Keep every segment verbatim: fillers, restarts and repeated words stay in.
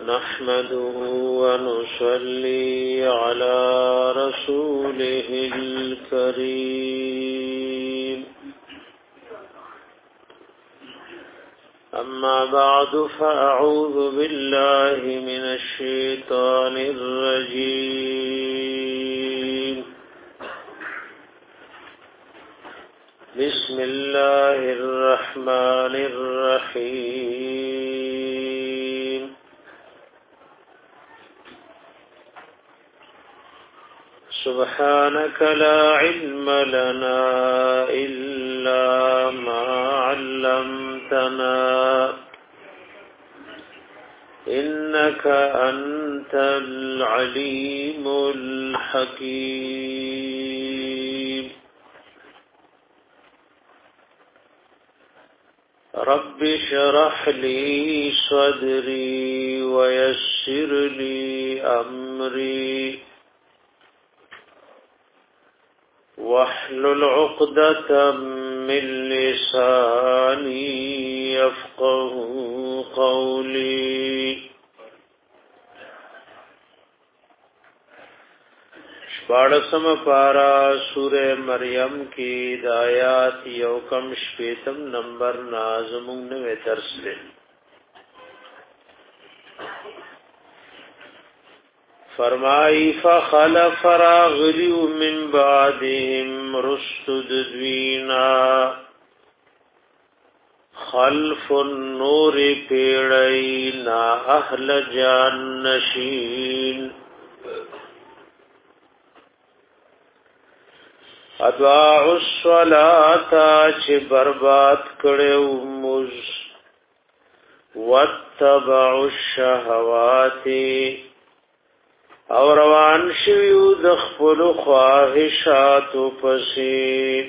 نحمده ونصلي على رسوله الكريم أما بعد فأعوذ بالله من الشيطان الرجيم بسم الله الرحمن الرحيم سبحانك لا علم لنا إلا ما علمتنا إنك أنت العليم الحكيم رب اشرح لي صدري ويسر لي أمري واحلل عقدة من لساني يفقه قولي شپاڑسم پارا سورہ مریم کی دایات یوکم شپیتم نمبر نازمون نوے درس لے فرمائی فخلف راغلیو من بعدهم رشد دوینا خلف النور پیڑینا اہل جانشین ادعاء الصلاة چه برباد کڑیو مز واتبعوا الشهوات او روان شویو دخپل خواهشات پسی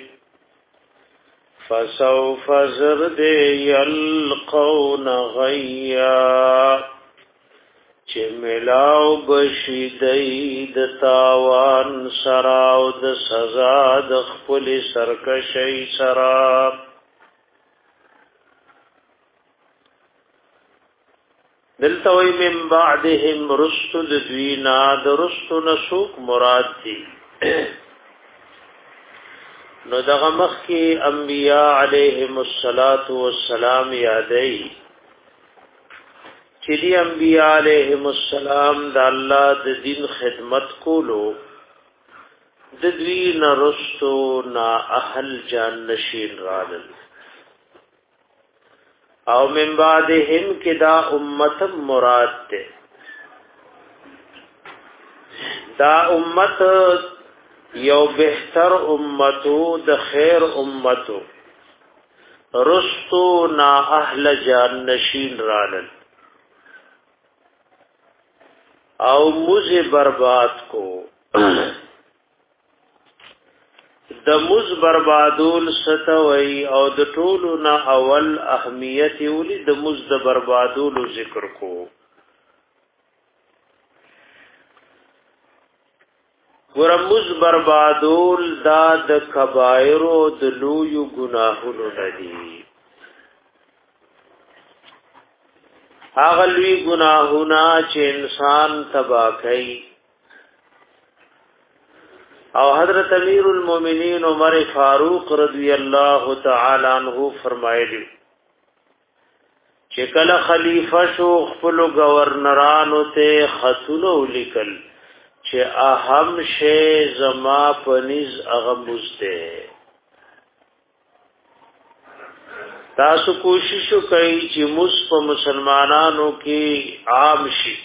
فسوف زرد یلقون غیا چه ملاو بشیدی د تاوان سراو د سزا دخپل سرکشی سرا دلتوی من بعدهم رسل دوینا د رسل نسوک مراد دی نو دغه مخ کی انبیاء علیهم الصلاۃ والسلام یادای چې دی انبیاء علیهم السلام د الله د دین خدمت کولو د دوی نه رسل نا اهل جان نشین رادل او من بعدهم کدا امت مراد تے دا امت یو بہتر امتو د خیر امتو رستو نا اہل جانشین رالل او مجھے برباد کو د مز بربادول ستوي او د ټولو نه اول اهمیت ولې د مز د بربادولو ذکر کو ګور مز بربادول دا د کبایر او د لوی ګناهونو ندي هغه لوی ګناهونه چې انسان تباہ کوي او حضرت امیر المومنین عمر فاروق رضی اللہ تعالی عنہ فرمایلی چې کله خلیفہ شو خپل گورنرانو ته خطونه ولیکل چې اهم شی زما پنځ هغه مزته تاسو کوشش وکئ چې مس په مسلمانانو کې عام شي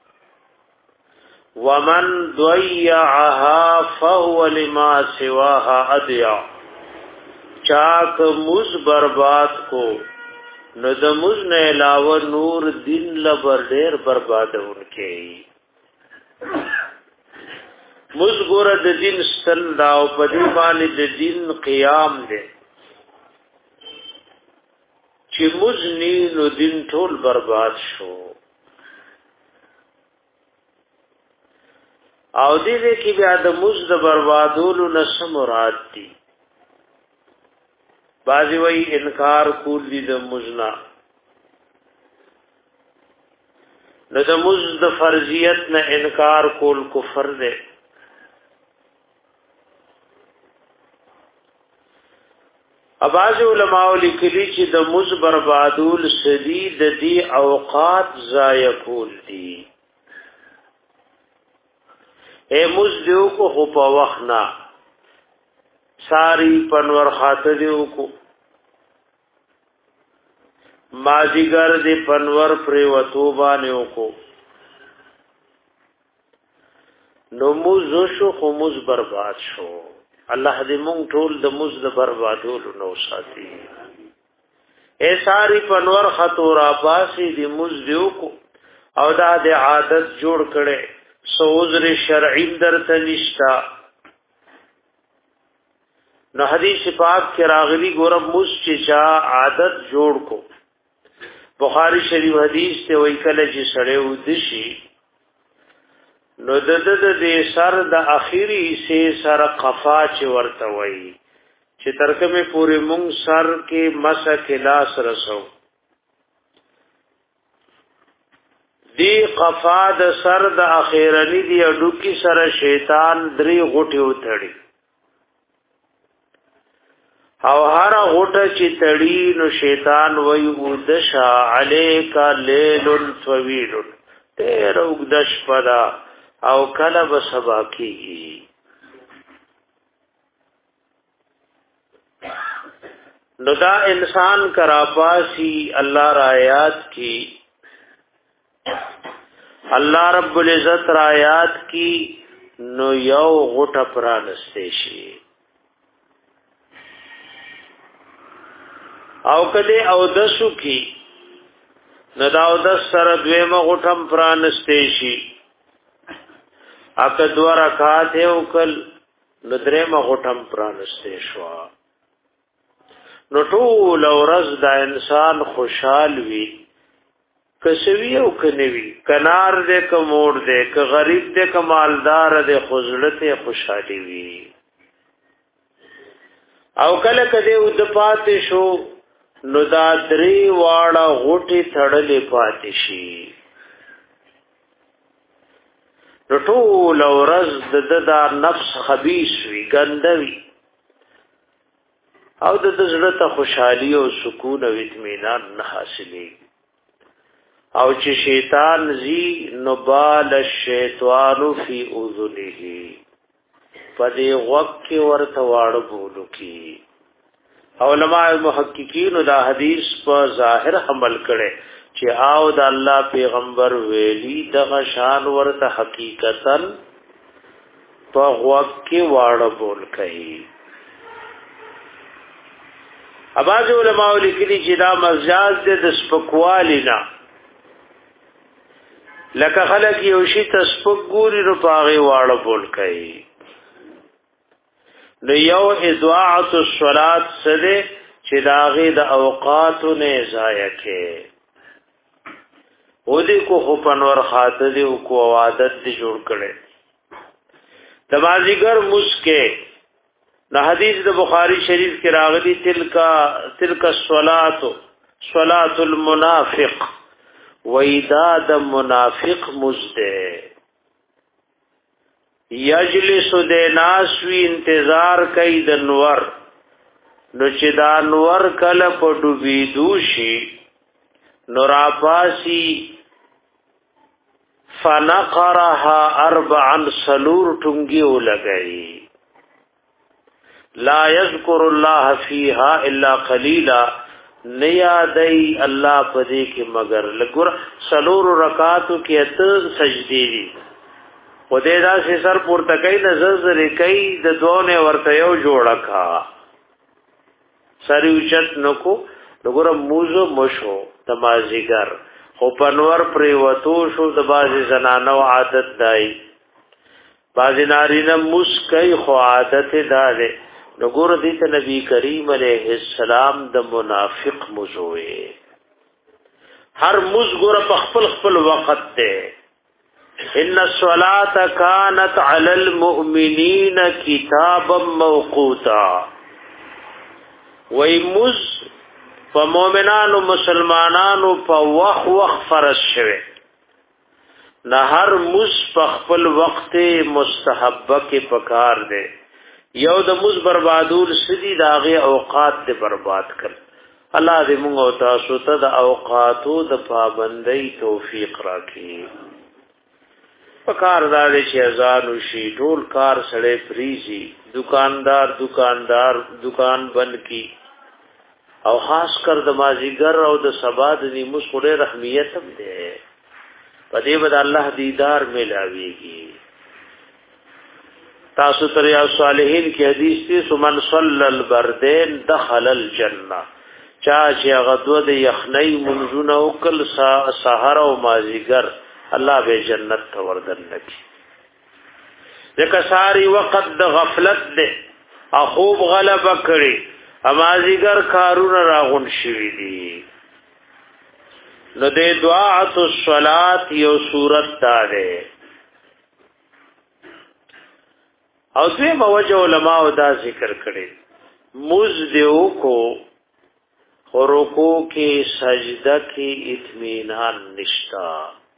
ومن ضيعها فهو لما سواها اضيع چاک مز برباد کو نو د مز نه علاوه نور دین لبر ډیر بربادونکې مز ګور د دین ستل دا او په دی باندې د دین قیام دی چې مز نی نو دین ټول برباد شو او دې دې کې بیا د مز د بربادولو نس مراد دي بازی وی انکار کول دي د مزنا نو د مز د فرضیت نه انکار کول کفر دی. اباظ علماء لیکلي چې د مز بربادول سدي د دې اوقات ضایع کول دي. اے مز دیو کو خو په وخت نه ساری پنور خاطر دیو کو مازیګر دی پنور پر وتو باندې کو نو مز شو خو مز برباد شو. الله دې مونږ ټول د مز د بربادولو نو ساتي. اے ساری پنور خطور اباسي دې مز دیو کو او دا د عادت جوړ کړي سو عذر شرعی درته نشتا. نو حدیث پاک کې راغلی ګورم مز چې چا عادت جوړ کو. بخاری شریف حدیث ته وای کله چې سړی ودشي نو د د د سر د اخیری سه سر قفا چې ورته وای چې ترکمه پوری مونږ سر کې مسک لاس رسو دی قفا د سر د اخیرنی دی اډو کی سره شیطان درې غټي وتړي او هر غټه چې تړي نو شیطان وای ودشا الیک لیل طویل تیر وګدش پدا او کله به سبا کیږي. نو دا انسان کرا پاسی اللہ رایات کی اللہ رب العزت رایات کی نو یو غټه پرانسته شي او کله او دسو کی نو دا او دس سره دویمه غټم پرانسته شي اکه دو رکعات یو کل نو درېمه غټم پرانسته شو. نو ټول ورځ دا انسان خوشحال وي کسوی او کنوی کنار دې کموړ دې ک غریب دې ک مالدار دې خزلته خوشحالي وي. او کله کده ود پاتې شو نو دا درې واړه غټي تړلې پاتې شي. نو ټول ورځ د دا نفس خبيث وي ګندوي او د زړه ته خوشحالي او سکون او اطمینان نه حاصلې. او چې شیطان زی نو بال الشیطان فی اذنه پدې وقت کې ورته واړو بولو کی. علماء محققین دا حدیث په ظاهر عمل کړي چې او د الله پیغمبر ویلی دغه شان ورته حقیقتا په وقت کې واړو بول کوي. اباظ علماء لیکلي چې دا مجاز د سپکوالینا لکه خلک یو شي تسپک ګوري نو پاغي واړو بول کوي. نو یو اضاعت الصلات سره چې داغه د اوقات نه ضایع کې ودی کو خو پنور خاطر دی کو عادت دی جوړ کړي. د مازیګر مسکه د حدیث د بخاری شریف کې راغلی تلکا تلکا الصلات صلات المنافق وإذا د منافق مزده یجلس د ناسوی انتظار کوي د نور نو چې دا نور کله په ډوبې دوشي نور اپاسی فنقرها اربعا سلور ټنګي ولګي لا یذکر الله فیها الا قلیلا نیادی الله پدې کې مگر لګور سلور رکعاتو کې ات سجدي دي خدای دا سي سر پورته کوي نظر کوي د دوه ورته یو جوړه کا سری اوچت نکو لګور موزو مشو تمازیګر خو پنور پری وتو شو د بازي زنانو عادت دای بازي نارینه مسکای خو عادت داله نګور دې ته نبی کریم علیه السلام د منافق مزوي هر مزګور په خپل خپل وخت ته ان الصلاه كانت على المؤمنين كتابا موقوتا وای مز په مؤمنانو مسلمانانو په وخت وخت فرض شوه نه هر مز په خپل وخت مستحبه کې پکار دی یو د مز بربادول سدي داغه اوقات ته برباد کړ الله دې موږ او تاسو ته د اوقاتو د پابندۍ توفیق راکړي پکار دار چې ازان شي ټول کار سړې فریزي دکاندار دکاندار دکان بند کی او خاص کر د مازیګر او د سبا د نیمو سره رحمیت هم ده پدې بد الله دیدار ملاويږي تاسو تر یا صالحین کی حدیث ته سمن صلی البردین دخل الجنه چا چې غدو د یخنی منځونه او کل سحر او مازیګر الله به جنت ته وردن لکی ځکه ساری وخت د غفلت ده خوب غلبه کړي امازیګر کارونه راغون شوی دي نو د دعاء الصلات یو صورت ده او دوی موجه علماء دا ذکر کړي مز دیو کو رکوع کې سجده کې اطمینان نشتا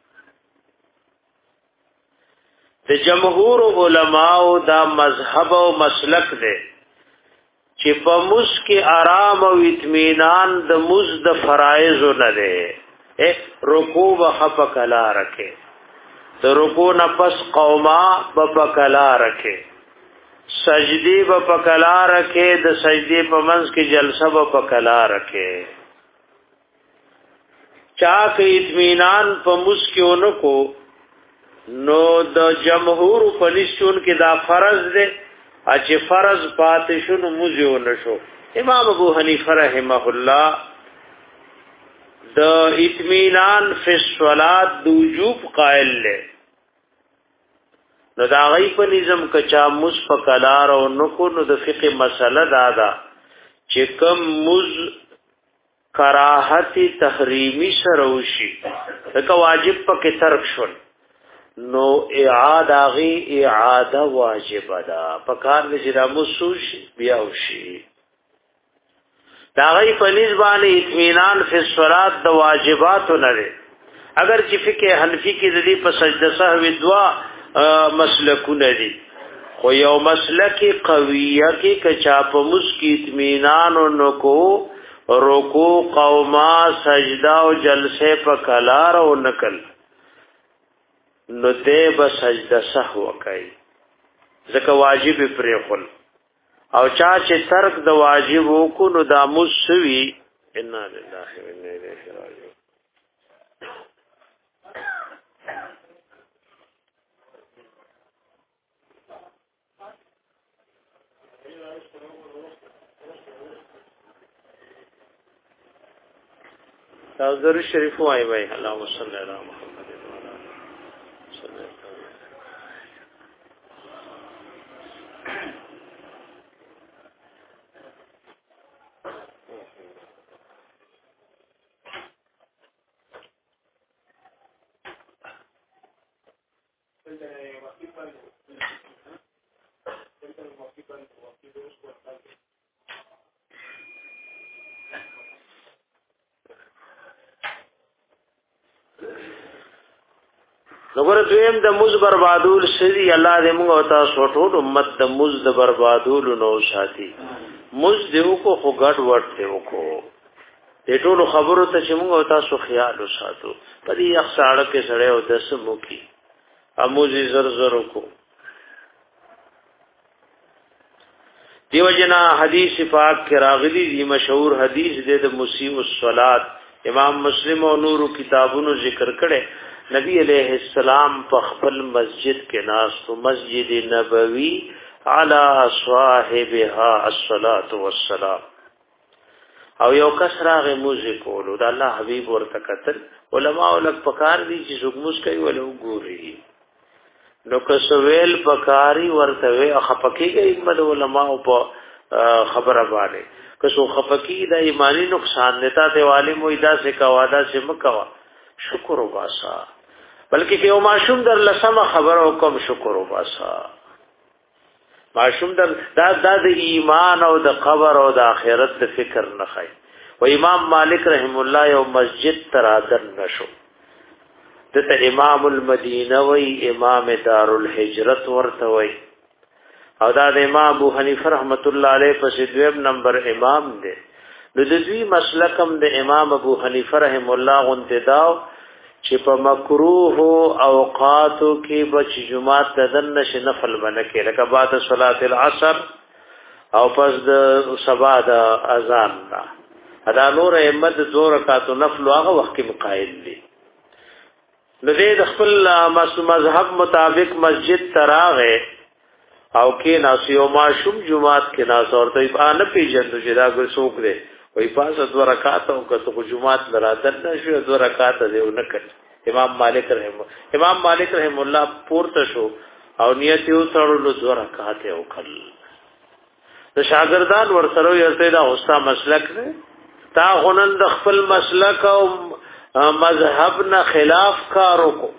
د جمهور علماء دا مذهب او مسلک دی چې په مز کې آرام او اطمینان د مز د فرایض نه دی رکوع وخف کلا رکھے د رکوع نه پس قوما بپکلا رکھے سجدی بپکلا رکھے د سجدی په منځ کې جلسه بپکلا رکھے چا کې اطمینان په مز کې اونکو نو د جمهور پنځون کې دا فرض دی چې فرض پاتې شنو موزیو نشو امام ابو حنیفه رحمه الله د اطمینان فی الصلات د وجوب قائل له نو دا غي په نظام کچا مسفقلار او نکو نو د فقه مسله دا ده چې کوم مز کراهت تحریمی سره وشي دا واجب پکې ترک شول نو اعاده غي اعاده واجب ده پکار دې چې مسوش بیا وشي دا غي په نسبانه اطمینان فی الصلات د واجبات نه لري اگر چې فقه حنفی کې د دې په سجده سهو دعا مسلکونه دي خو یو مسلک قویه کې کچا په مسکی اطمینان او کو رکوع قوما سجده او جلسه په کلار او نکل نو دې به سجده سهو کوي ځکه واجب پرې خل او چا چې ترک د واجب وکړو نو دا مسوي ان لله و انا الیه راجعون تاسو درود شریف وایي وایي اللهم صل علی محمد نګور دویم د مز بربادول سری الله دې موږ او تاسو ټول امت د مز د بربادول نو ساتي مز دیو کو خو ګډ ورته وکړو دې ټول خبرو ته چې موږ او تاسو خیال وساتو په دې اخساړه کې سره او د سمو کې اموزي زر زر کو دیو جنا حدیث پاک کې راغلي دی مشهور حدیث دې د مسیء الصلات امام مسلم او نور کتابونو ذکر کړي نبی علیہ السلام په خپل مسجد کې ناس تو مسجد نبوی علی صاحبها الصلاة والسلام او یو کس راغی موزی کولو دا الله حبیب ورته کتل علماء ولک پکار دي چې زګموس کوي ولو ګوري نو کسویل پکاری ورته وي خپکیږي مد علماء په خبره باندې کسو خپکی دا ایمانی نقصان دیتا ته عالم وېدا سے کوادا سے مکوا شکر وباسا بلکې که یو معشوم در لسمه خبر او کوم شکر وباسا معشوم در دا د ایمان او د قبر او د آخرت د فکر نه خای و امام مالک رحم الله یو مسجد تر ادر نشو دته امام المدینه وی امام دار الهجرت ورته وی او دا د امام ابو حنیفه رحمت الله علیه په دویم نمبر امام دی نو د دوی مسلکم د امام ابو حنیفه رحم الله غنتداو چې په مکروه اوقاتو کې بچ جمعات ددن نش نفل بنکه لکه بعد صلات العصر او پس د سبا د اذان دا ادا نور احمد دو رکعات نفل هغه وخت کې مقایل دي نو د خپل مذهب مطابق مسجد تراغه او کې ناسیو ماشوم جمعات کې ناس اورته په ان پیجن چې دا ګر څوک دی وای پاسه دو رکعات او کته جمعات لرادن شو دو رکعات دی ونکړ امام مالک رحم امام مالک رحم الله پورته شو او نیت یو تړلو دو رکعات او کړ د شاګردان ورسره یې دا اوستا مسلک نه تا غنن د خپل مسلک او مذهب نه خلاف کارو کو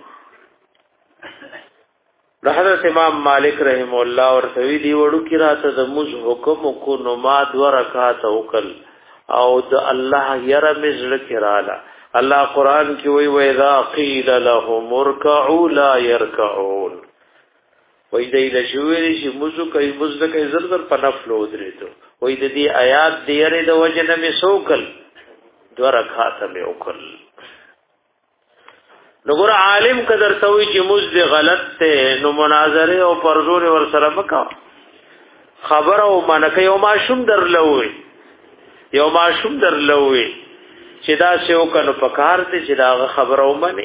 حضرت امام مالک رحم الله ورته دی وړو کی راته د مز حکم کو نو ما دو رکعات او کړ او د الله ير مزل کرالا الله قران کې وی وی اذا قيل لهم اركعوا لا يركعون وی دې د شووري چې مزو کوي مزد کوي زر زر په نفل ودرېدو وی د دې آیات دې یره د وجنه می سوکل دو رکعات می وکړ نګور عالم قدر توي چې مزد غلط ته نو مناظره او پرزور ور سره وکا خبر او منکه یو ماشوم درلوي یو ماشوم درلوي چې دا سیو کنو پکار ته چې دا خبر او منی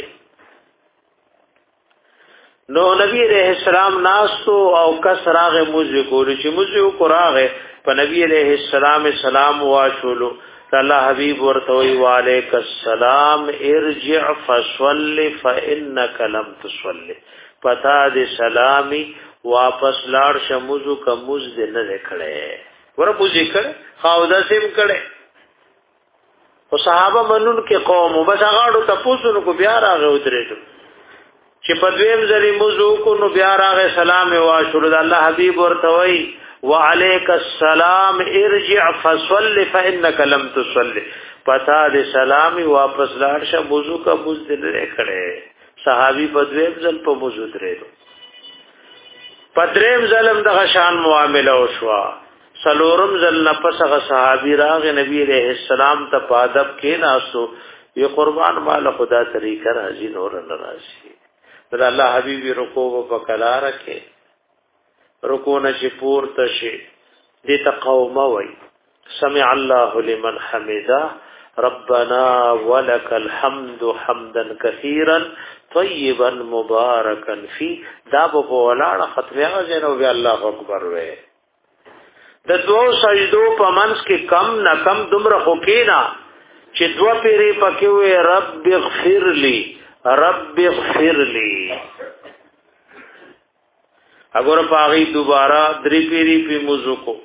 نو نبی عليه السلام ناسو او کسراغه موزه کول چې موزه قراغه په نبی عليه السلام سلام واشولو الله حبیب ورته وی وعلیک السلام ارجع فصل فانك لم تصلي پتا دې سلامي واپس لاړ شموزو کموز دې نه کړي ور پوجي کړي خاودا سیم کړي او صحابه منون کې قوم وبس هغه تاسو نو کو بیا راغه ودرېدو چې په دویم ځلې موضوع کو نو بیا راغه سلام واشهد الله حبيب ورته وی وعليك السلام ارجع فصل فانك لم تصلي پتا دې سلامي واپس لاړ شه موضوع کا موز دې نه کړي صحابي په دویم ځل په موضوع درېدو په دریم ځلم د غشان معاملې وشوا سلورم ځل نفسغه صحابي راغ نبی عليه السلام ته پادب کې ناسو یو قربان مال خدا طریقه راځي نور ناراضي در الله حبيبي رکوع په کلا رکھے رکوع نشي پور تشي دي تقوم وي سمع الله لمن حمدا ربنا ولك الحمد حمدا كثيرا طيبا مباركا فيه دا په ولاړه ختمه غزنه وی الله اکبر وي د دوو سجدو په منځ کې کم نه کم دومره خو کینا چې دوه پیری پکې وي رب اغفر لي رب اغفر لي اگر پاغي دوباره درې پیری په موضوع کو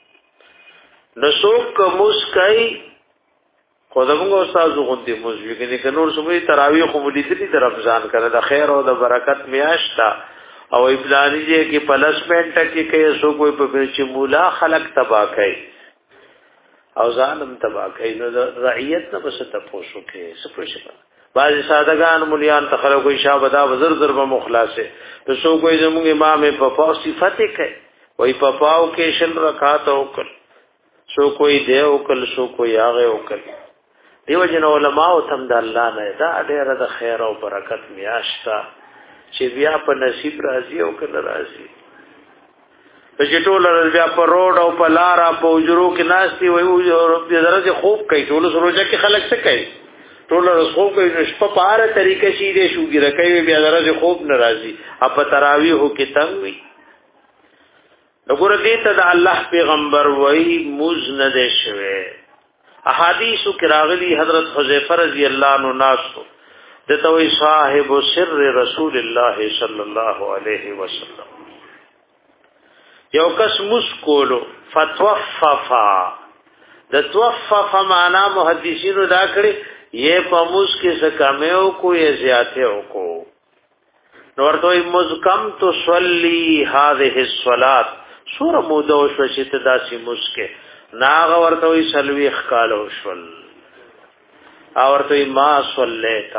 نسوک مسکای خدامو استاد غوندي موضوع کې نه نور سمې تراویح خو مولید دي رمضان کنه د خیر او د برکت میاشتا او ابلانی جی کې پلسمنٹ کې کې سو کوئی په چې مولا خلق تبا کوي او ظالم تبا کوي نو رعیت نه بس ته پوسو کې سپوږی بعض سادهګان مليان تخلق کوئی شابدا وزر ضرب مخلاصه تو سو کوئی زموږ امام په پاو صفته کوي وای په پاو کې شل رکعات او کل سو کوئی دی او کل سو کوئی هغه او کل دیو جن علماء او تم د الله نه دا ډېر د خیر او برکت میاشتا چې بیا په نصیب راځي او کنه راځي په چټول بیا په روډ او په لارا په وجرو کې ناشتي وي او رب دې درځي خوب کوي ټول سروجه کې خلک څه کوي ټول رسخو کوي نشپ په اړه طریقې شي دې شوګره کوي بیا درځي خوب ناراضي اپ تراویح کې تنگ وي وګوره دې ته د الله پیغمبر وای موز نه دې شوه احادیث کې راغلي حضرت حذیفه رضی الله عنه ناسو دته وی صاحب سر رسول الله صلی الله علیه وسلم یو کس مسکولو فتوففا د توفف معنا محدثینو دا کړي یہ پموس کې سکمهو کو یا زیاته کو نو ورته مزکم تو صلی هذه الصلاه سور مودو شوشت داسي مسکه ناغ ورته سلوي خالو شول او ورته ما صلیتا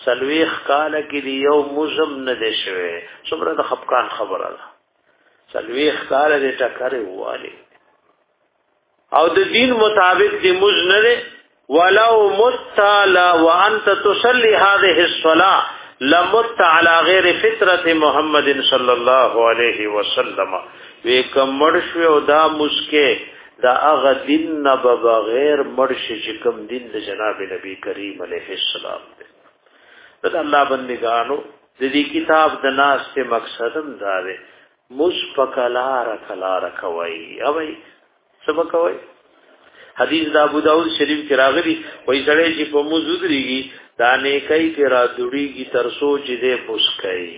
سلويخ کاله کې دی یو مزم نه دی شوی څومره د خفقان خبره ده سلويخ کاله دې ټکرې والی او د دین مطابق دی مز نه ولو مت لا وانت تصلي هذه الصلاه لمت على غير فطره محمد صلى الله عليه وسلم وکمړ شو دا مسکه دا هغه دین نه بغیر مرش چې کوم دین د جناب نبی کریم علیه السلام دی دا الله بندگانو د دې کتاب د ناس ته مقصدم دا دی مشفقلار کلار کوي اوی سبا کوي حدیث دا ابو داود شریف کې راغلی وای سړی چې په موجود ریږي دا نه کوي چې را دوړيږي تر سوچ دې مسکای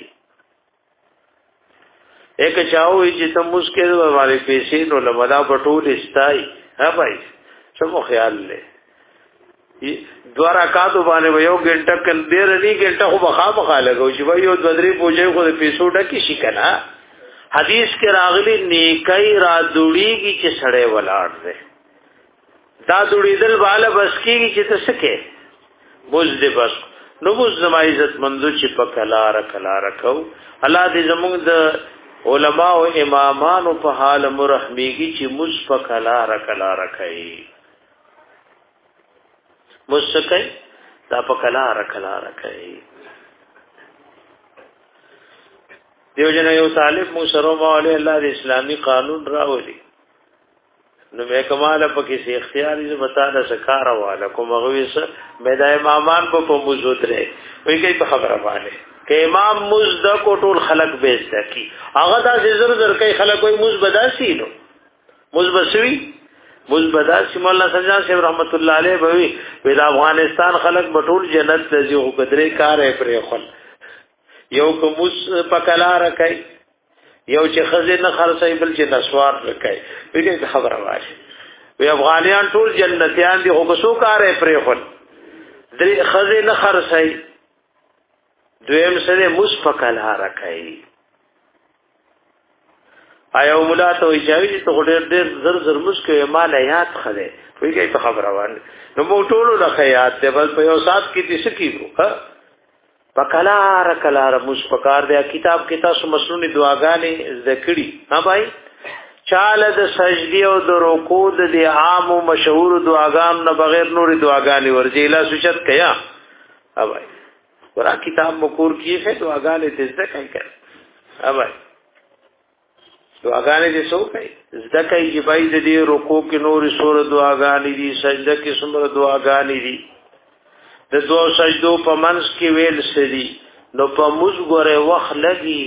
ایک چاوي چې تم مسکې والے پیسې نو لمدا پټول استای ها بھائی سمو خیال لې دوارا کاتو باندې یو غنټه کن ډیر نه غنټه خو بخا بخا لګو چې وای یو بدري پوجي خو پیسو ډکی شي کنه حدیث کې راغلی نیکای را دوړيږي چې سړی ولاړ دی دا دوړېدل بالا بس کېږي چې تسکه بوز دې بس نو بوز زما عزت مندو چې په کلار کلار کو الله دې زموږ د علماء او امامان په حال مرحمیږي چې مز په کلار کلار کوي مسکای دا په کلار کلار کوي دیو جن یو طالب مو سره مولوی الله د اسلامی قانون راولي نو مې کماله پکې سي اختیاري ز بتا د سکار والا کوم غويس مې د امامان په په موجود رہے وای کوي په خبره باندې کې امام مزد کو ټول خلق بیسته کی هغه دا زر زر کوي خلق کوئی مزبداسي نو مزبسوي مزبداسي مولا سجاد صاحب رحمت الله علیه وی د افغانستان خلق بټول جنت لذي او قدرې کار پرې خل یو کومس پکلار کوي یو چې خزینه خرڅای بل چې نسوار وکای ویګه خبره واشه وی افغانیان ټول جنتیان دي او کوسو کارې پرې خل درې خزینه خرڅای دویم سره مسفقلار کوي آیا مولا ته ویچاوي چې ته ډېر ډېر زر زر مسکه مال یاد خله ویګه خبره وانه نو مو ټولو له خیات ته بل په یو سات کې دې سکیو ها پکلار کلار مشفقار دی کتاب کې تاسو مسنونی دعاګانې ذکرې ها بھائی چاله د سجدي او د رکوع د عام او مشهور دعاګان نه بغیر نور دعاګانې ورځي لا سوچت کیا ها بھائی ورا کتاب مکور کیه ہے دعاګانې دې ذکر کړه ها بھائی دعاګانې دې سو کوي ذکر یې بھائی د دې رکوع کې نور سور دعاګانې دي سجده کې څومره دعاګانې دي د دوه سجدو په منځ کې ویل سړي نو په موږ غره وخت لګي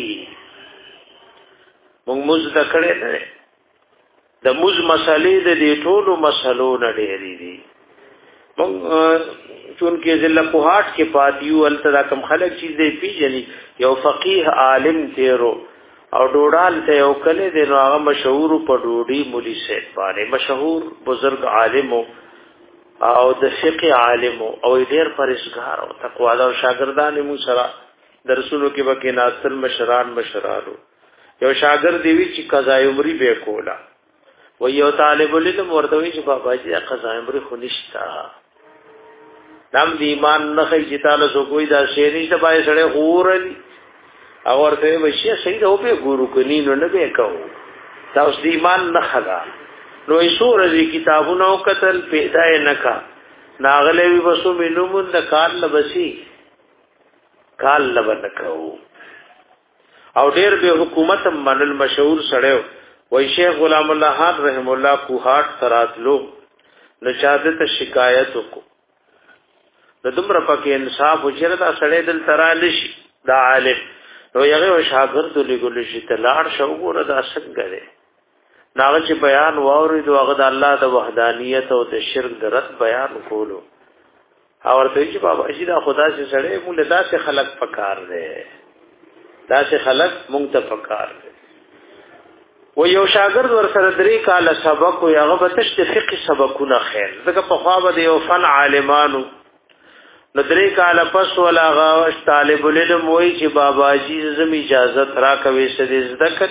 موږ موږ د کړه نه د موږ مسالې د دې ټولو مسلو نه ډېری دي موږ چون کې ځله په هاټ کې پاتیو التدا کم خلک چیز دی پیژني یو فقيه عالم تیرو او ډوډال ته یو کله دی نو هغه مشهور په ډوډي مولوی سید باندې مشهور بزرگ عالم او د فقه عالم او ډیر پرهیزګار او تقوا او شاګردان مو سره درسونو کې وکي ناصر مشران مشرانو یو شاګرد دی چې قضا عمرې به کولا و یو طالب العلم ورته وی چې بابا جی قضا عمرې خو نشتا نام دی ایمان نه خي تعالی سو کوئی دا شی نشته پای سره غورلی او ورته وشي صحیح او په ګورو کني نو نه به کو دا اوس دی ایمان نه خلا نو ایسور دی کتابونو قتل پیدا نکا ناغله وی وسو مینومن د کال لبسی کال لبنکو او ډیر به حکومت منل مشهور سړیو وای شیخ غلام الله خان رحم الله کو هاټ تراتلو نشادت شکایت کو د دومره پکې انصاف وجردا سړی دل ترالشي دا عالم نو یغه شاګرد لګول شي تلاړ شو ګور دا څنګه دی ناغه چې بیان واورید هغه د الله د وحدانیت او د شرک د رد بیان کولو او ورته چې بابا چې دا خدا سے سره موږ له داسې خلق پکار دی داسې خلق موږ ته پکار دی و یو شاګرد ور سره درې کال سبق او هغه به تشت فقہ سبقونه خیر دغه په خوا به یو فن عالمانو نو درې کال پس ولا غا طالب العلم وای چې بابا جی زم اجازه را کوي سدي ذکر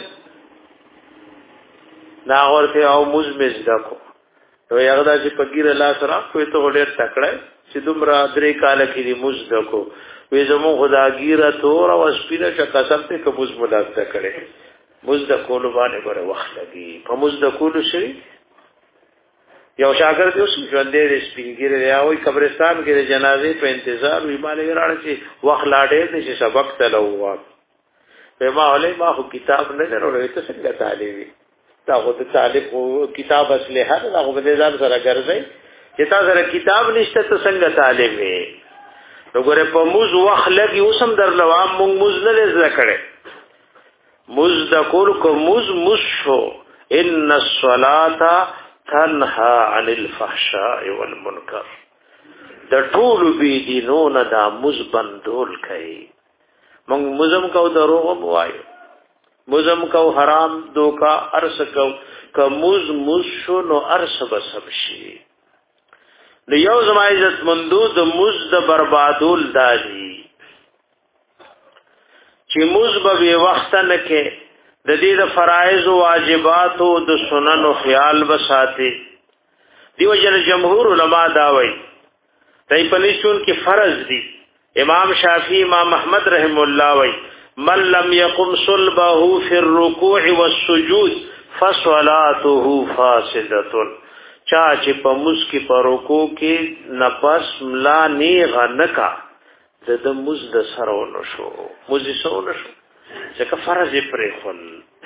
نا ورته او مزمز دکو نو یغدا چې پګیر الله سره کوئی ته ډېر تکړه چې دومره درې کال کې دې مزد کو وې زمو خداګیره تور او سپینه چې قسم ته کوز مدافع کړي مزد کول باندې غره وخت لګي په مزد کول شي یو شاګرد اوس ژوندې دې سپینګیره یا وې قبرستان کې د جنازې په انتظار وی باندې راړ چې وخت لاړې دې چې سبق تلو په ما ولې ما خو کتاب نه درولې ته څنګه تعلیمي دا خو ته طالب کتاب اصله هر دا خو به ځان سره ګرځي چې تاسو سره کتاب نشته ته څنګه طالب وي وګوره په موز وخت لګي اوسم درلوام مونږ موز نه لږه کړي موز د کول کو موز مشو ان الصلاه تنها عن الفحشاء والمنکر د ټول بی دینونه دا موز بندول کوي مونږ مزم کو دروغ وایو مزم کو حرام دوکا ارس کو کموز مشو نو ارس بسم شي د یو زما عزت مندو د موز د بربادول دادي چې موز به وخت نه کې د دې د فرایض او واجبات او د سنن او خیال بساته دیو جن جمهور علما دا وایي دای په نشون کې فرض دي امام شافعی امام احمد رحم الله وایي من لم يقم صلبه في الركوع والسجود فصلاته فاسده چا چې په مسکی پروکو کې نفس ملا نیغ نکا د د مز د سرونو شو مز سرونو شو ځکه فرض پرې خل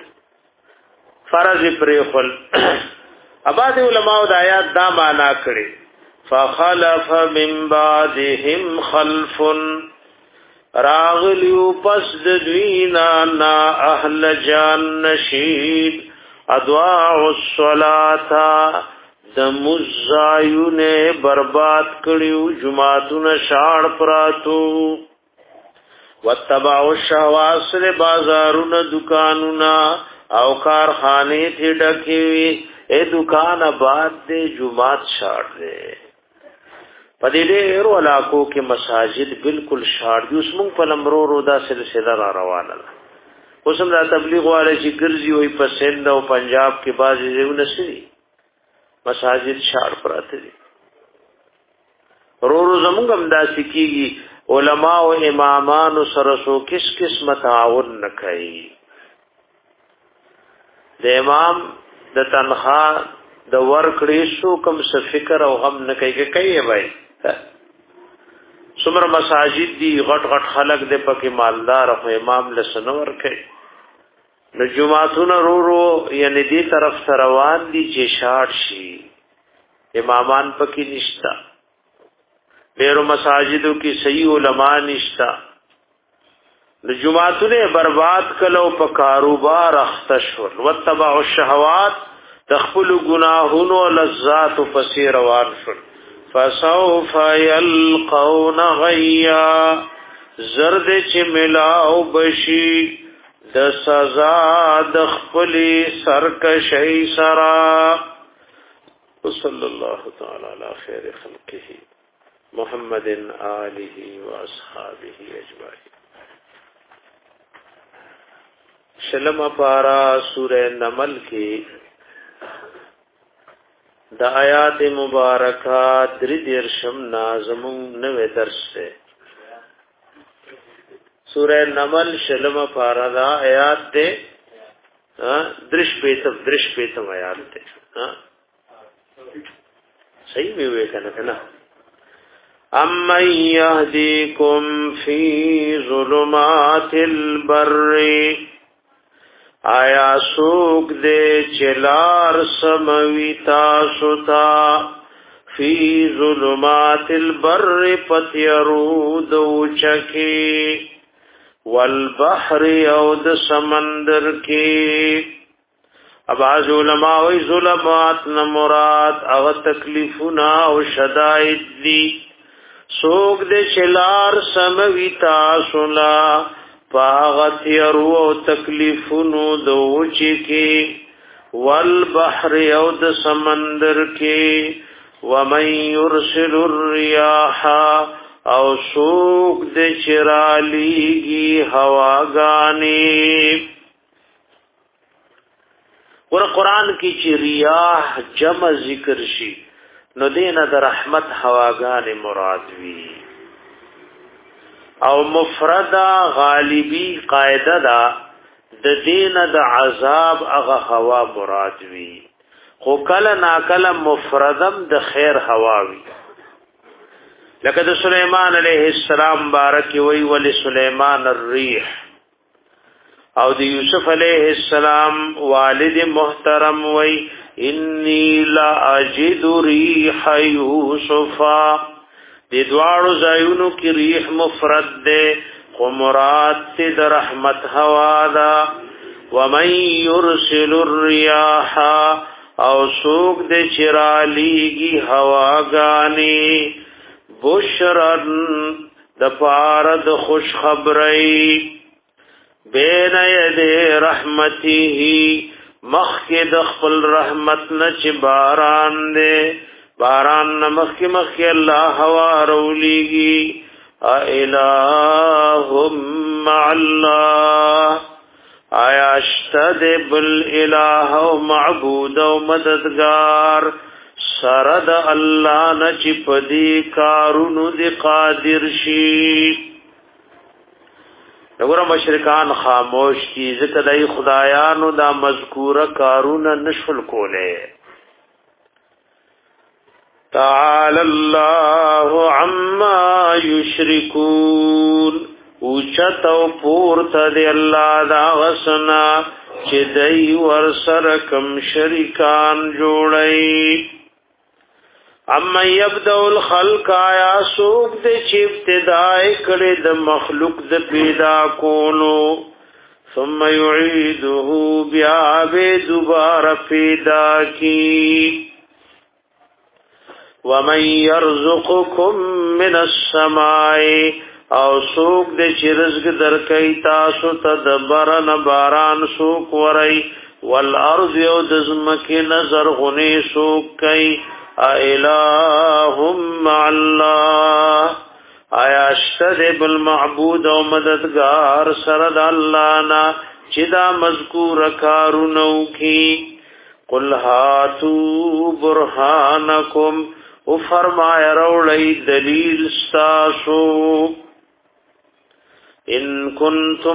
فرض پرې خل اباد علماء د آیات دا معنا کړي فخلف من بعدهم خلف راغلیو پس د دوینا نا اهل جان نشید ادعاء الصلاة د مزایونه برباد کړیو جمعهونه شاړ پراتو وتبعوا الشهوات سره بازارونه دکانونه او کارخانه ته ډکوي اے دکان آباد دې جمعات شاړ دې پدې ډېر علاقو کې مساجد بالکل شاړ دي اوس موږ په لمرو رودا سلسله را روانه اوسم دا تبلیغ والے چې ګرځي وي په سند او پنجاب کې بازي ځونه سړي مساجد شاړ پراته دي رو رو زمونږ هم داسې کېږي علما او امامان سره سو کس قسم تعاون نه کوي د امام د تنخوا د ورکړې شو کوم څه فکر او غم نه کوي کوي وای څومره مساجد دي غټ غټ خلک د پکې مالدار او امام لسنور کوي نو جمعهتون رو رو یعنی دی طرف سروان دی چې شاړ شي امامان پکې نشتا ډیرو مساجدو کې صحیح علما نشتا نو جمعهتون برباد کلو په کاروبار اختشور وتبع الشهوات تخپل گناهونو لذات پسې روان شول فسوف يلقون غيا زرد چې ملاو بشي د سزا د خپل سرکشی سرا صلی الله تعالی علی خیر خلقه محمد آله و اصحابه اجمعین شلم پارا سورہ نمل کی د آیات مبارکہ درې دیرشم نازمون نوې درس ته سورہ نمل شلم پاردا آیات تے درش پیتم درش پیتم آیات تے صحیح میں ہوئے کنا کنا امن یهدیکم فی ظلمات البر آیا سوک دے چلار سموی تاسوتا فی ظلمات البر پتیرود وچکی والبحر او د سمندر کې اباز علماء وی ظلمات نه مراد او تکلیفنا او شدائد دی سوک دے چلار سموی تاسولا پاغت یرو او تکلیفونو دوچی کې والبحر او د سمندر کې ومن يرسل الرياح او سوق د چرالیږي هواګانی ور قرآن کې چې ریاح جمع ذکر شي نو دینه د رحمت هواګان مراد وی او مفردا غالبی قاعده دا د دینه د عذاب هغه هوا مراد وی خو کله ناکله مفردم د خیر هوا وی لکه د سليمان عليه السلام بارک وی ول سليمان الريح او د یوسف علیہ السلام والد محترم وی انی لا اجد ریح یوسف د دوارو زایونو کی ریح مفرد دے خو مراد تی د رحمت هوا دا ومن یرسل الریاح او سوق د چرالیگی هوا گانی بشرن د پارد خوش خبری بین ید رحمته مخی دخل رحمت نچ باران دے باران نمخی مخی اللہ ہوا رولیگی الہم اللہ آیا اشتد بالالہ و معبود و مددگار سرد اللہ نچ پدی کارونو دی قادر شید نګور مشرکان خاموش کی ذکر دای خدایانو دا مذکوره کارونه نشل کوله تعالی الله عما یشرکون او چتو پورته دی الله دا وسنا چې دای ور سره کم شریکان جوړی اما یبدأ الخلق آیا سوک دے چی ابتدائی کڑی د مخلوق د پیدا کولو ثم یعیدہو بیابے دوبار پیدا کی ومن یرزقکم من السمائی او سوک دے چی رزق در کئی تاسو تدبرن باران سوک ورائی والارض یو دزمکی نظر غنی سوک کئی الہم اللہ آیا اشتد بالمعبود و مددگار سرد اللہ نا چدا مذکور کارونو کی قل ہاتو برحانکم او فرمایا روڑی دلیل ستاسو ان کنتم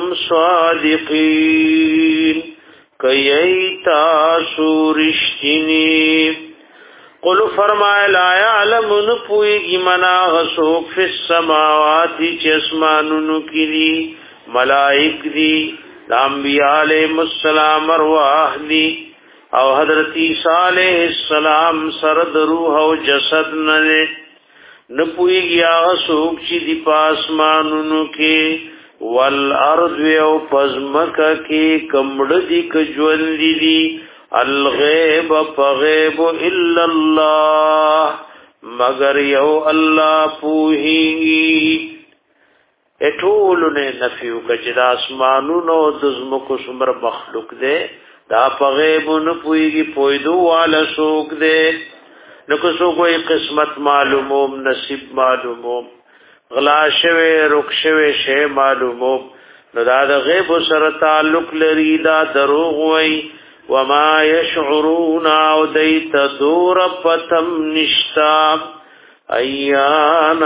صادقین کئی تاسو رشتنی قلو فرمائے لا یعلم نپوئیگی منا غسوک فی السماواتی چی اسمانونو کی دی ملائک دی انبیاء علیہ السلام ارواح دی او حضرت عیسیٰ علیہ السلام سرد روح او جسد ننے نپوئیگی آغسوک چی دی پاسمانونو کی والارض او پزمکا کی کمڑ دی کجوندی دی الغیب فغیب الا اللہ مگر یو اللہ پوہی اٹھولو نے نفیو کچدا اسمانونو دزمکو سمر مخلوق دے دا فغیب نپوئی گی پویدو والا سوک دے نکسو کوئی قسمت معلوموم نصیب معلوموم غلا شوے رک شوے شے معلوموم نو دا دا غیب سر تعلق لری دا دروغ وئی وما يشعرون او دیت دور پتم نشتا ایان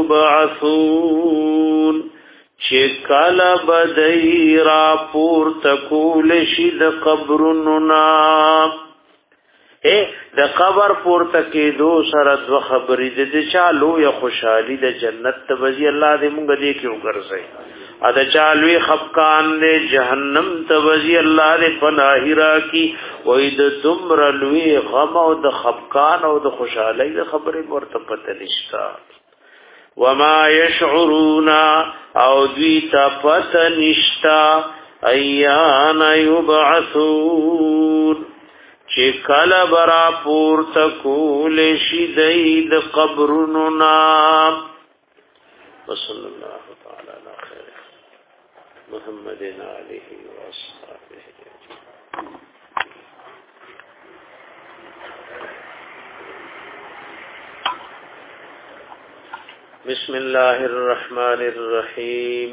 یبعثون چکل بدئی را پور تکول شد قبرننا اے د قبر پور تکی دو سرد و خبری د چالو یا خوشحالی د جنت تبزی اللہ دے مونگا دے کیوں کرزائی ادا چالوی خفقان دے جہنم تبزی اللہ دے پناہی را کی وید دمر لوی غم او د خفقان او د خوشحالی د خبری مرتبت نشتا وما یشعرون او دوی تا پت نشتا ایان یبعثون چه کل برا پور تکول شدید قبرننا وصل اللہ تعالی علی خیر محمد علیہ وصحبہ بسم اللہ الرحمن الرحیم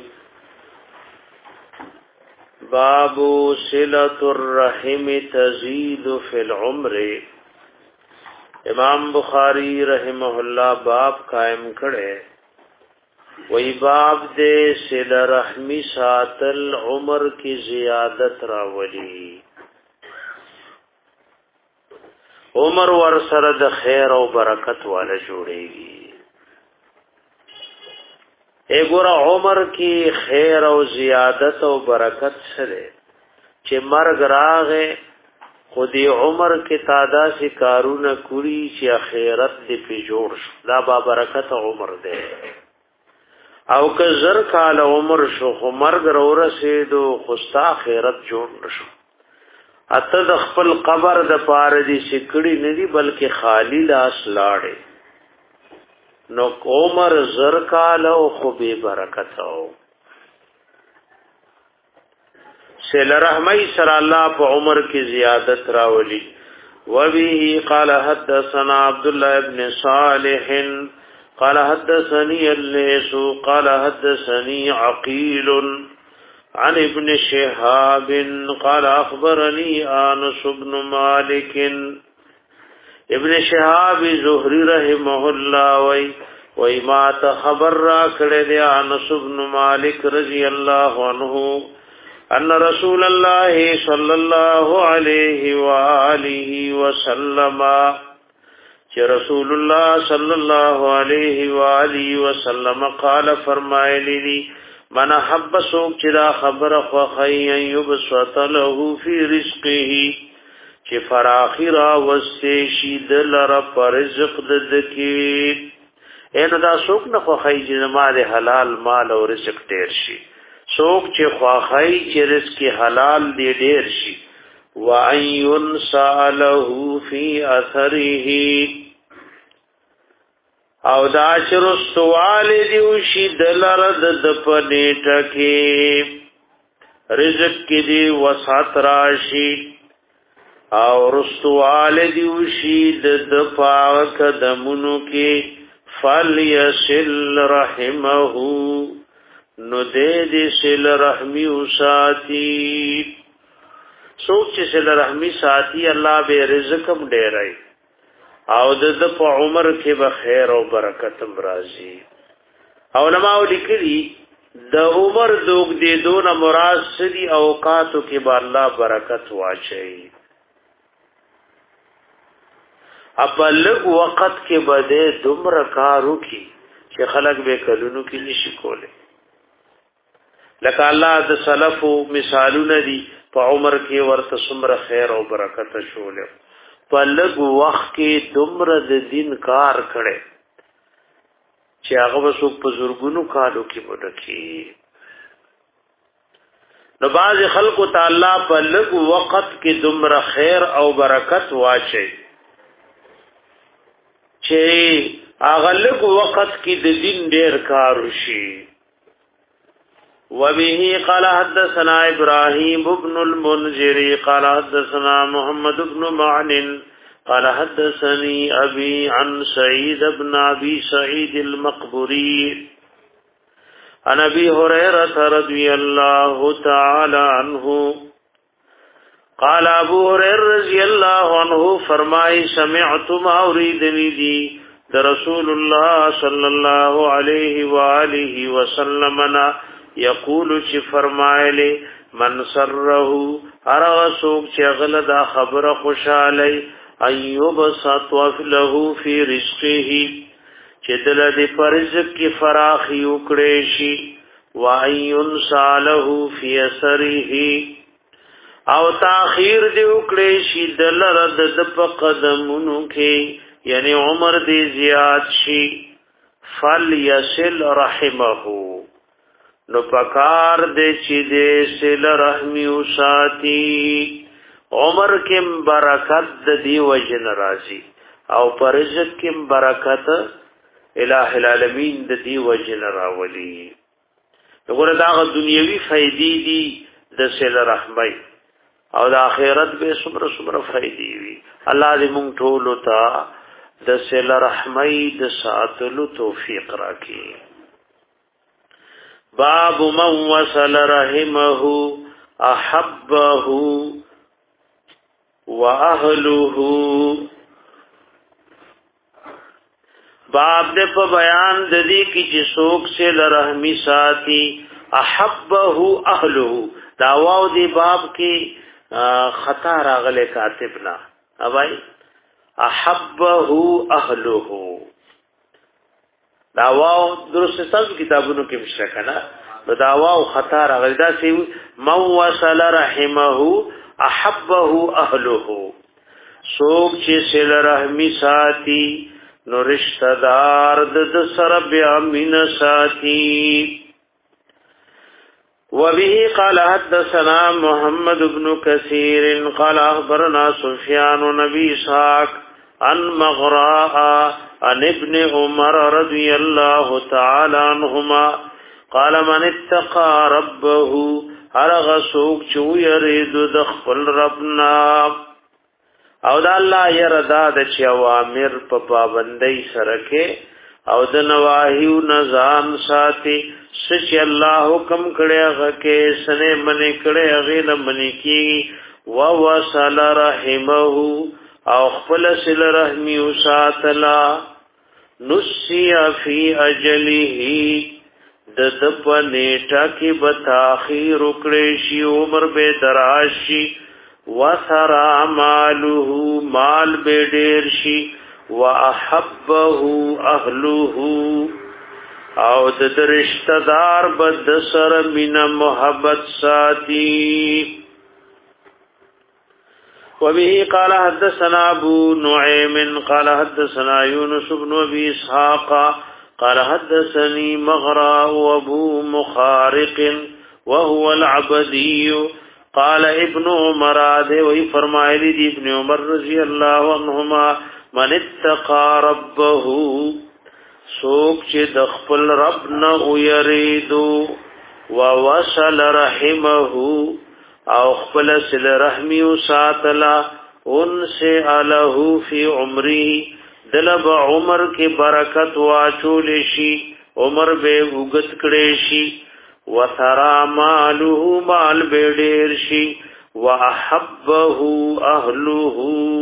باب صلة الرحم تزيد في العمر امام بخاری رحمه الله باب قائم کړي وی باب دې صل رحمی ساتل عمر کی زیادت راولي عمر ور سره د خیر او برکت والا جوړيږي اګور عمر کی خیر او زیادت او برکت سره چې مرګ راغې خودی عمر کې تعدا سي کارونه کوي چې اخرت دې په جوړ شو دا با برکت عمر دې او که زر کال عمر شو خو مرګ ورسېدو خوستا اخرت جوړ نشو اته د خپل قبر د پاره دي سکړي نه دي بلکې خالی لاس لاړې نو عمر زر کال او خو به برکت او سل رحمی سر الله په عمر کې زیادت راولي وبه قال حدثنا عبد الله ابن صالح قال حدثني الليث قال حدثني عقيل عن ابن شهاب قال اخبرني انس بن مالك ابن شهاب زهري رحمه الله وي وي ما خبر را کړه دي انس بن مالك رضي الله عنه ان رسول الله صلى الله عليه واله وسلم چې رسول الله صلى الله عليه واله وسلم قال فرمایلی دي من حب سوق چې دا خبره خو خي يبسط له في رزقه چې فراخي را وسته شي دلر پر رزق ددکی ان دا سوق نه خو خي چې مال حلال مال او رزق ډیر شي سوق چې خو خي چې رزق حلال دی ډیر شي وان ينساله في اثره او دا شر سوال دیو شي دلر د پنيټه کې رزق کې دی وسات راشي او رسوال دیو شي د پاک دمونو کې فليصل رحمه نو دې دې سل رحمی وساتي سوچ چې سل رحمی ساتي الله به رزقم ډېرای او د په عمر کې به خیر او برکت راځي علماء لیکلي د عمر دوګ دې دون مراد سدي اوقاتو کې به الله برکت واچي اپلګ وخت کې به دې دومره کارو کې چې خلک به کلونو کې نشي کوله لکه الله د سلفو مثالونه دي په عمر کې ورته څومره خیر او برکت شوله په لږ وخت کې دومره د دین کار کړي چې هغه وسو په زورګونو کالو کې وډکی نو باز خلکو تعالی په لږ وخت کې دومره خیر او برکت واچي چې هغه لږ وخت کې د دین ډیر کار وشي وبه قال حدثنا ابراهيم بن المنذر قال حدثنا محمد بن معن قال حدثني ابي عن سعيد بن ابي سعيد المقبري عن ابي هريره رضي الله تعالى عنه قال ابو هريره رضي الله عنه فرمای سمعت ما اوریدنی دی رسول الله صلى الله عليه واله وسلم یقول چې فرمایلی من سره ارغ سوق چې غل دا خبره خوشاله ایوب ساتو له فی رزقه چې دل دې پرزق کې فراخي وکړي شي و ايون صالح فی اثره او تاخير دې وکړي شي دل رد د قدمونو کې یعنی عمر دې زیات شي فلیصل رحمه نو پکار دې چې دې سل رحمی وساتي عمر کې برکت دې وجن راځي او پرزق کې برکت الہ العالمین دې وجن راولي وګوره دا دنیوي فائدې دي د سل رحمی او د آخرت به څومره څومره فائدې وي الله دې مونږ ټول ته د سل رحمی د ساتلو توفیق راکړي باب من وصل رحمه احبه واهله باب دې په بیان د دې کې چې څوک سره رحمی ساتي احبه اهله دا واو دې باب کې خطا راغله کاتبنا اوای احبه اهله دا واو درسته تاسو کتابونو کې مشته کنه دا واو خطا راغله دا سی من وصل رحمه احبه اهله څوک چې سره رحمی ساتي نو رشتہ دار د سره بیا مين ساتي. وبه قال حدثنا محمد بن كثير قال اخبرنا سفيان نبي اسحاق عن مغراء عن ابن عمر رضي الله تعالى عنهما قال من اتقى ربه هرغ سوق چو يريد دخل ربنا او دا الله يردا د چ اوامر په پابندۍ سره کې او د نواهیو نظام ساتي سچ الله حکم کړي هغه کې سنه منی کړي هغه نه منی کی و وصل رحمه او خپل سل رحمی او ساتلا نسی فی اجله د د پنیټه کې بتاخير کړي شی عمر به دراشي وثرا ماله مال به ډیر شي واحبه اهله او د رشتہ دار بد سر من محبت ساتي. وبه قال حدثنا ابو نعيم قال حدثنا يونس بن ابي اسحاق قال حدثني مغراء وابو مخارق وهو العبدي قال ابن عمر ده وی فرمایلی دی ابن عمر رضی الله عنهما من اتقى ربه سوک چې د خپل رب نه ويریدو ووصل رحمه او خپل سل رحمی او ساتلا ان سے الہ فی عمره دلب عمر کې برکت واچول شي عمر به وګت کړي شي وثرا ماله مال بیډیر شي واحبه اهله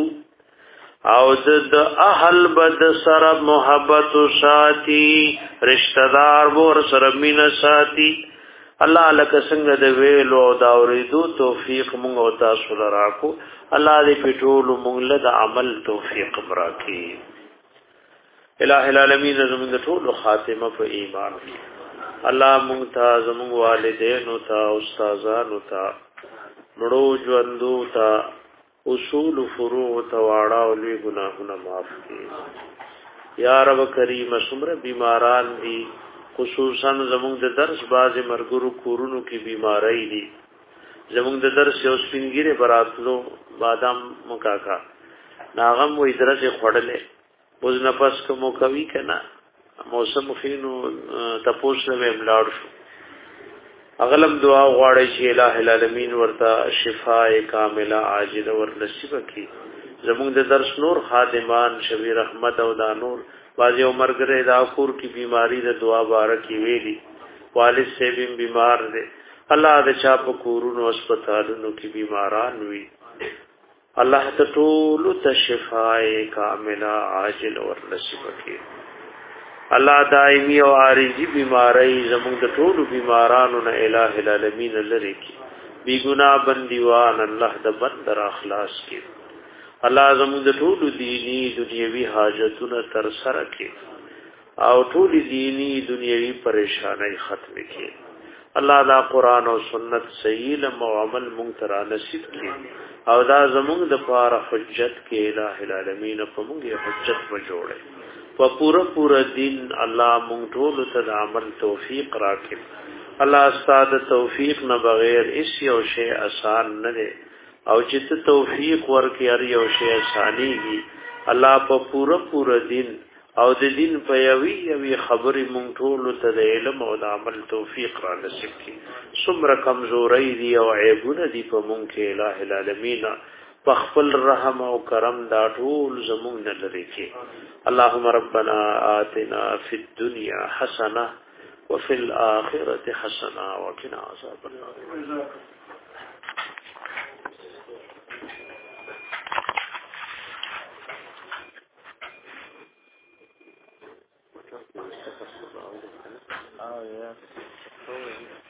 او د اهل بد سره محبت ساتي رشتہ دار ور سره مين ساتي. الله لک څنګه د ویلو دا اوریدو توفیق مونږ او تاسو لراکو الله دې پټول مونږ له عمل توفیق براکي. الہ العالمین زموږ ټول خاتمه په ایمان کې الله مونږ ته زموږ والدین او ته استادانو ته نړو ژوندو ته اصول فروع ته واړه او لوی ګناهونه معاف کړي. یا رب کریم څومره بیماران دي خصوصا زموږ د درس باز مرګرو کورونو کې بیماری دي زموږ د درس یو سپینګیره براتلو بادام مکاکا ناغم وې درسه خړلې بوز نفس کوم کوي کنه موسم خینو تپوس له ملاړ شو اغلب دعا غواړي چې الٰه العالمین ورته شفاء کامله عاجله ور نصیب کړي. زموږ د درس نور خادمان شبیر احمد او دا نور بازی عمر گره دا کور کی بیماری د دعا بارکی ویلی والد سے بھی بیمار دے الله د چا په کورونو هسپتالونو کې بیماران وي الله ته ټول ته شفاء کامله عاجل ور نصیب کړي. الله دایمي او عارضی بیماری زموږ د ټولو بیمارانو نه الٰه العالمین لری کی بی ګناه بندیوان الله د بندر اخلاص کی الله زموږ د ټولو دینی دنیوي حاجتونه تر سره کی او ټول دینی دنیوي پریشانای ختم کی. الله دا قران او سنت صحیح او عمل مونږ ته نصیب کی او دا زموږ د پاره حجت کې الٰه العالمین په موږ حجت و جوړه په پورا پورا دین الله مونږ ټول ته د عمل توفیق راکړي. الله استاد توفیق نه بغیر هیڅ یو شی آسان نه دی او چې توفیق ورکړي هر یو شی آسانيږي. الله په پورا پورا دین او د دین په یوي یوي خبرې مونږ ټول ته د علم او د عمل توفیق را نصیب کړي. څومره کمزوري دي او عیبونه دي په مونږ کې الٰه العالمین په خپل رحم او کرم دا ټول زمونږ نه لري کې. اللهم ربنا آتنا فی الدنيا حسنه وفي الاخره حسنه وقنا عذاب النار. او یا